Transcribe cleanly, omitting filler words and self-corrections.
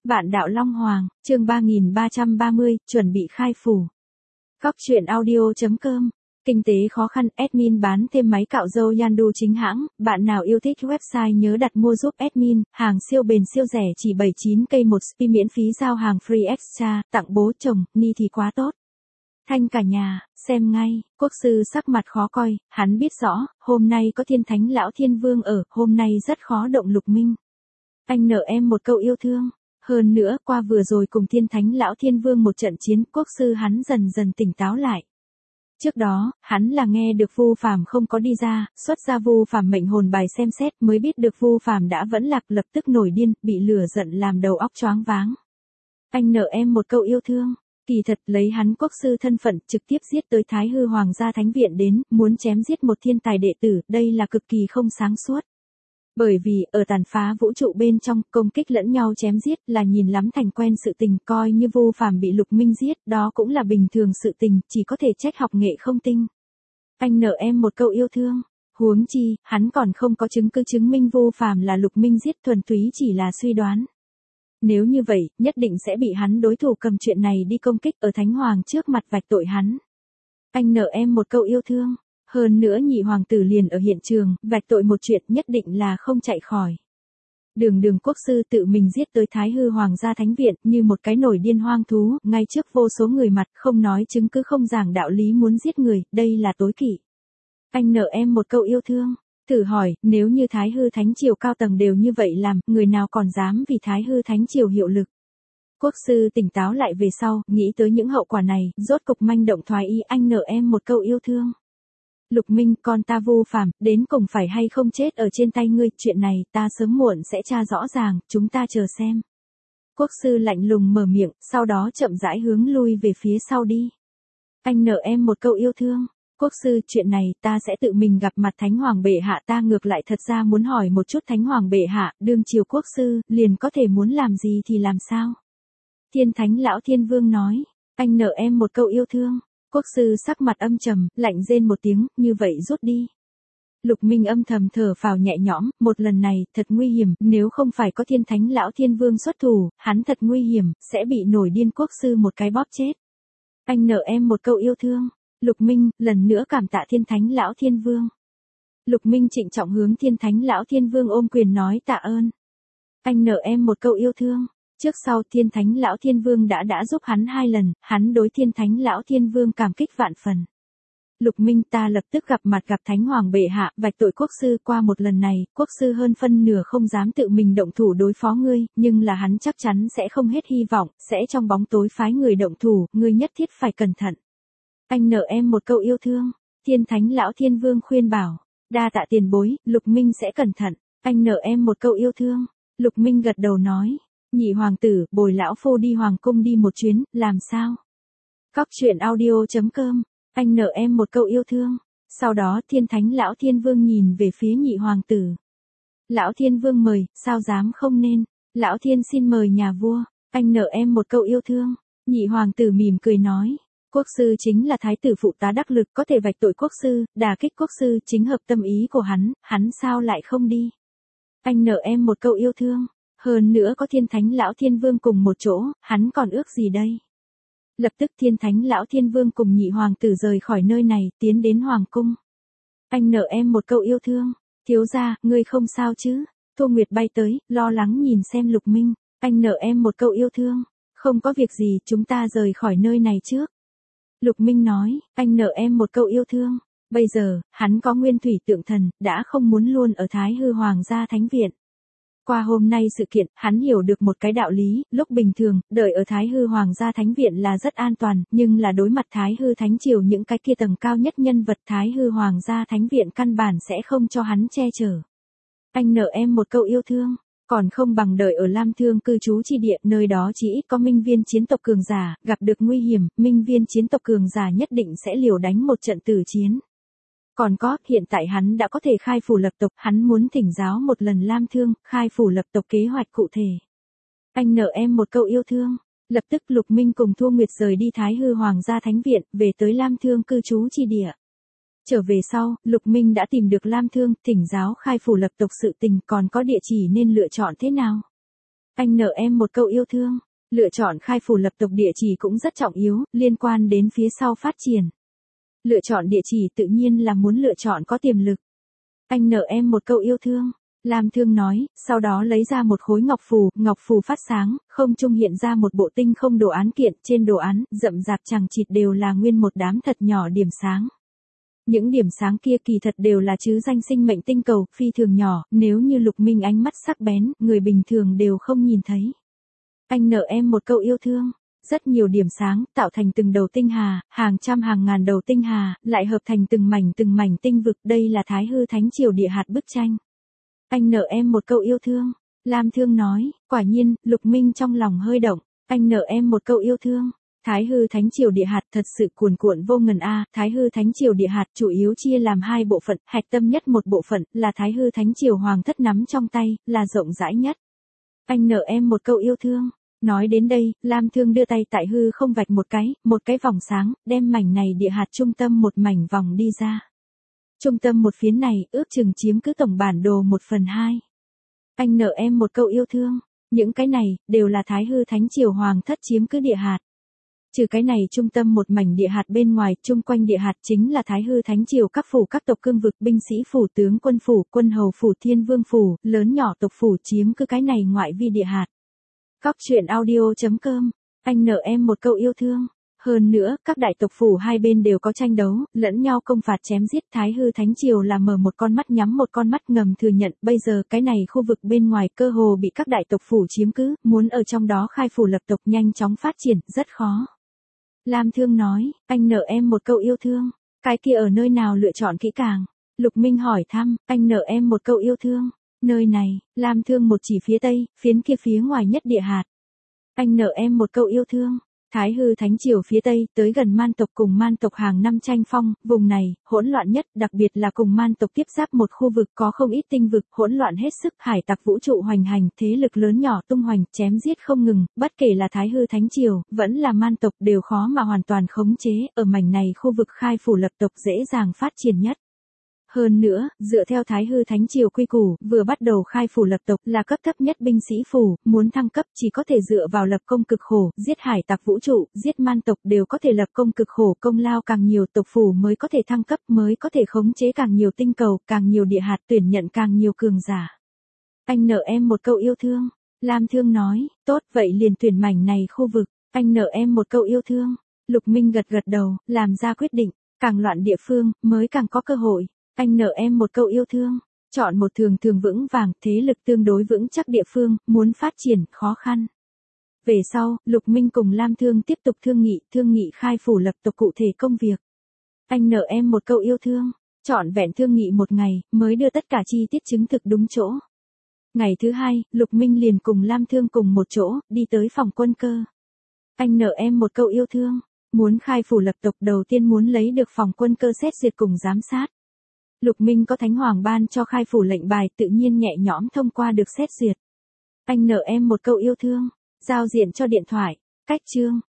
Vạn Đạo Long Hoàng, chương 3330, chuẩn bị khai phủ. Góc truyện audio.com. Kinh tế khó khăn, admin bán thêm máy cạo râu Yandu chính hãng, bạn nào yêu thích website nhớ đặt mua giúp admin, hàng siêu bền siêu rẻ chỉ 79k một spi miễn phí giao hàng free extra, tặng bố chồng, ni thì quá tốt. Thanh cả nhà, xem ngay, quốc sư sắc mặt khó coi, hắn biết rõ, hôm nay có thiên thánh lão thiên vương ở, hôm nay rất khó động Lục Minh. Anh nợ em một câu yêu thương. Hơn nữa, qua vừa rồi cùng thiên thánh lão thiên vương một trận chiến, quốc sư hắn dần dần tỉnh táo lại. Trước đó, hắn là nghe được Vu Phàm không có đi ra, xuất ra Vu Phàm mệnh hồn bài xem xét mới biết được Vu Phàm đã vẫn lạc, lập tức nổi điên, bị lửa giận làm đầu óc choáng váng. Anh nợ em một câu yêu thương. Kỳ thật lấy hắn quốc sư thân phận trực tiếp giết tới Thái Hư Hoàng gia Thánh Viện đến, muốn chém giết một thiên tài đệ tử, đây là cực kỳ không sáng suốt. Bởi vì, ở tàn phá vũ trụ bên trong, công kích lẫn nhau chém giết là nhìn lắm thành quen sự tình, coi như Vu Phàm bị Lục Minh giết, đó cũng là bình thường sự tình, chỉ có thể trách học nghệ không tinh. Anh nợ em một câu yêu thương. Huống chi, hắn còn không có chứng cứ chứng minh Vu Phàm là Lục Minh giết, thuần túy chỉ là suy đoán. Nếu như vậy, nhất định sẽ bị hắn đối thủ cầm chuyện này đi công kích ở Thánh Hoàng trước mặt vạch tội hắn. Anh nợ em một câu yêu thương. Hơn nữa nhị hoàng tử liền ở hiện trường, vạch tội một chuyện nhất định là không chạy khỏi. Đường quốc sư tự mình giết tới Thái Hư Hoàng gia Thánh Viện như một cái nổi điên hoang thú, ngay trước vô số người mặt, không nói chứng cứ không giảng đạo lý muốn giết người, đây là tối kỵ. Anh nợ em một câu yêu thương. Thử hỏi, nếu như Thái Hư Thánh Triều cao tầng đều như vậy làm, người nào còn dám vì Thái Hư Thánh Triều hiệu lực. Quốc sư tỉnh táo lại về sau, nghĩ tới những hậu quả này, rốt cục manh động thoái ý. Anh nợ em một câu yêu thương. Lục Minh, con ta Vu Phàm, đến cùng phải hay không chết ở trên tay ngươi, chuyện này ta sớm muộn sẽ tra rõ ràng, chúng ta chờ xem. Quốc sư lạnh lùng mở miệng, sau đó chậm rãi hướng lui về phía sau đi. Anh nợ em một câu yêu thương. Quốc sư, chuyện này ta sẽ tự mình gặp mặt Thánh Hoàng bệ hạ, ta ngược lại thật ra muốn hỏi một chút Thánh Hoàng bệ hạ, đương triều quốc sư, liền có thể muốn làm gì thì làm sao? Thiên Thánh lão thiên vương nói, anh nợ em một câu yêu thương. Quốc sư sắc mặt âm trầm, lạnh rên một tiếng, như vậy rút đi. Lục Minh âm thầm thở phào nhẹ nhõm, một lần này, thật nguy hiểm, nếu không phải có thiên thánh lão thiên vương xuất thủ, hắn thật nguy hiểm, sẽ bị nổi điên quốc sư một cái bóp chết. Anh nợ em một câu yêu thương. Lục Minh, lần nữa cảm tạ thiên thánh lão thiên vương. Lục Minh trịnh trọng hướng thiên thánh lão thiên vương ôm quyền nói tạ ơn. Anh nợ em một câu yêu thương. Trước sau thiên thánh lão thiên vương đã giúp hắn 2 lần, hắn đối thiên thánh lão thiên vương cảm kích vạn phần. Lục Minh, ta lập tức gặp mặt gặp Thánh Hoàng bệ hạ, vạch tội quốc sư. Qua một lần này, quốc sư hơn phân nửa không dám tự mình động thủ đối phó ngươi, nhưng là hắn chắc chắn sẽ không hết hy vọng, sẽ trong bóng tối phái người động thủ, ngươi nhất thiết phải cẩn thận. Anh nợ em một câu yêu thương. Thiên thánh lão thiên vương khuyên bảo, đa tạ tiền bối, Lục Minh sẽ cẩn thận. Anh nợ em một câu yêu thương. Lục Minh gật đầu nói. Nhị hoàng tử, bồi lão phu đi hoàng cung đi một chuyến, làm sao? Góc truyện audio.com. Anh nợ em một câu yêu thương. Sau đó thiên thánh lão thiên vương nhìn về phía nhị hoàng tử. Lão thiên vương mời, sao dám không nên? Lão thiên xin mời nhà vua. Anh nợ em một câu yêu thương. Nhị hoàng tử mỉm cười nói. Quốc sư chính là thái tử phụ tá đắc lực, có thể vạch tội quốc sư, đả kích quốc sư, chính hợp tâm ý của hắn sao lại không đi? Anh nợ em một câu yêu thương. Hơn nữa có thiên thánh lão thiên vương cùng một chỗ, hắn còn ước gì đây? Lập tức thiên thánh lão thiên vương cùng nhị hoàng tử rời khỏi nơi này, tiến đến hoàng cung. Anh nợ em một câu yêu thương. Thiếu gia, ngươi không sao chứ? Thu Nguyệt bay tới, lo lắng nhìn xem Lục Minh. Anh nợ em một câu yêu thương. Không có việc gì, chúng ta rời khỏi nơi này trước. Lục Minh nói, anh nợ em một câu yêu thương. Bây giờ, hắn có nguyên thủy tượng thần, đã không muốn luôn ở Thái Hư Hoàng gia Thánh Viện. Qua hôm nay sự kiện, hắn hiểu được một cái đạo lý, lúc bình thường, đợi ở Thái Hư Hoàng gia Thánh Viện là rất an toàn, nhưng là đối mặt Thái Hư Thánh Triều những cái kia tầng cao nhất nhân vật, Thái Hư Hoàng gia Thánh Viện căn bản sẽ không cho hắn che chở. Anh nợ em một câu yêu thương. Còn không bằng đợi ở Lam Thương cư trú chi địa, nơi đó chỉ ít có minh viên chiến tộc cường giả, gặp được nguy hiểm, minh viên chiến tộc cường giả nhất định sẽ liều đánh một trận tử chiến. Còn có, hiện tại hắn đã có thể khai phủ lập tộc, hắn muốn thỉnh giáo một lần Lam Thương, khai phủ lập tộc kế hoạch cụ thể. Anh nợ em một câu yêu thương. Lập tức Lục Minh cùng Thu Nguyệt rời đi Thái Hư Hoàng gia Thánh Viện, về tới Lam Thương cư trú chi địa. Trở về sau, Lục Minh đã tìm được Lam Thương, thỉnh giáo khai phủ lập tộc sự tình, còn có địa chỉ nên lựa chọn thế nào. Anh nợ em một câu yêu thương. Lựa chọn khai phủ lập tộc địa chỉ cũng rất trọng yếu, liên quan đến phía sau phát triển. Lựa chọn địa chỉ tự nhiên là muốn lựa chọn có tiềm lực. Anh nợ em một câu yêu thương. Lam Thương nói, sau đó lấy ra một khối ngọc phù phát sáng, không trung hiện ra một bộ tinh không đồ án kiện, trên đồ án, rậm rạp chằng chịt đều là nguyên một đám thật nhỏ điểm sáng. Những điểm sáng kia kỳ thật đều là chứ danh sinh mệnh tinh cầu, phi thường nhỏ, nếu như Lục Minh ánh mắt sắc bén, người bình thường đều không nhìn thấy. Anh nợ em một câu yêu thương. Rất nhiều điểm sáng, tạo thành từng đầu tinh hà, hàng trăm hàng ngàn đầu tinh hà, lại hợp thành từng mảnh tinh vực, đây là Thái Hư Thánh Triều địa hạt bức tranh. Anh nợ em một câu yêu thương. Lam Thương nói, quả nhiên, Lục Minh trong lòng hơi động, anh nợ em một câu yêu thương. Thái Hư Thánh Triều địa hạt thật sự cuồn cuộn vô ngần a, Thái Hư Thánh Triều địa hạt chủ yếu chia làm hai bộ phận, hạch tâm nhất một bộ phận là Thái Hư Thánh Triều hoàng thất nắm trong tay, là rộng rãi nhất. Anh nợ em một câu yêu thương. Nói đến đây, Lam Thương đưa tay tại hư không vạch một cái vòng sáng, đem mảnh này địa hạt trung tâm một mảnh vòng đi ra. Trung tâm một phiến này, ước chừng chiếm cứ tổng bản đồ 1/2. Anh nợ em một câu yêu thương. Những cái này, đều là Thái Hư Thánh Triều hoàng thất chiếm cứ địa hạt. Trừ cái này trung tâm một mảnh địa hạt bên ngoài, chung quanh địa hạt chính là Thái Hư Thánh Triều các phủ các tộc cương vực, binh sĩ phủ, tướng quân phủ, quân hầu phủ, thiên vương phủ, lớn nhỏ tộc phủ chiếm cứ cái này ngoại vi địa hạt. Cóc truyện audio.com. Anh nợ em một câu yêu thương. Hơn nữa, các đại tộc phủ hai bên đều có tranh đấu, lẫn nhau công phạt chém giết. Thái Hư Thánh Triều là mở một con mắt nhắm một con mắt, ngầm thừa nhận, bây giờ cái này khu vực bên ngoài cơ hồ bị các đại tộc phủ chiếm cứ, muốn ở trong đó khai phủ lập tộc nhanh chóng phát triển, rất khó. Lam Thương nói, anh nợ em một câu yêu thương. Cái kia ở nơi nào lựa chọn kỹ càng? Lục Minh hỏi thăm, anh nợ em một câu yêu thương. Nơi này, Lam Thương một chỉ phía tây, phiến kia phía ngoài nhất địa hạt. Anh nợ em một câu yêu thương. Thái Hư Thánh Triều phía tây, tới gần Man tộc cùng Man tộc hàng năm tranh phong, vùng này, hỗn loạn nhất, đặc biệt là cùng Man tộc tiếp giáp một khu vực có không ít tinh vực, hỗn loạn hết sức, hải tặc vũ trụ hoành hành, thế lực lớn nhỏ tung hoành, chém giết không ngừng, bất kể là Thái Hư Thánh Triều, vẫn là Man tộc đều khó mà hoàn toàn khống chế, ở mảnh này khu vực khai phủ lập tộc dễ dàng phát triển nhất. Hơn nữa, dựa theo Thái Hư Thánh Triều quy củ, vừa bắt đầu khai phủ lập tộc là cấp thấp nhất binh sĩ phủ, muốn thăng cấp chỉ có thể dựa vào lập công cực khổ, giết hải tặc vũ trụ, giết man tộc đều có thể lập công cực khổ, công lao càng nhiều tộc phủ mới có thể thăng cấp, mới có thể khống chế càng nhiều tinh cầu, càng nhiều địa hạt, tuyển nhận càng nhiều cường giả. Anh nợ em một câu yêu thương. Lam Thương nói, tốt, vậy liền tuyển mảnh này khu vực. Anh nợ em một câu yêu thương. Lục Minh gật gật đầu, làm ra quyết định, càng loạn địa phương, mới càng có cơ hội. Anh nợ em một câu yêu thương. Chọn một thường vững vàng, thế lực tương đối vững chắc địa phương, muốn phát triển, khó khăn. Về sau, Lục Minh cùng Lam Thương tiếp tục thương nghị khai phủ lập tộc cụ thể công việc. Anh nợ em một câu yêu thương. Chọn vẹn thương nghị một ngày, mới đưa tất cả chi tiết chứng thực đúng chỗ. Ngày thứ hai, Lục Minh liền cùng Lam Thương cùng một chỗ, đi tới phòng quân cơ. Anh nợ em một câu yêu thương. Muốn khai phủ lập tộc đầu tiên muốn lấy được phòng quân cơ xét duyệt cùng giám sát. Lục Minh có Thánh Hoàng ban cho khai phủ lệnh bài, tự nhiên nhẹ nhõm thông qua được xét duyệt. Anh nợ em một câu yêu thương. Giao diện cho điện thoại. Cách chương.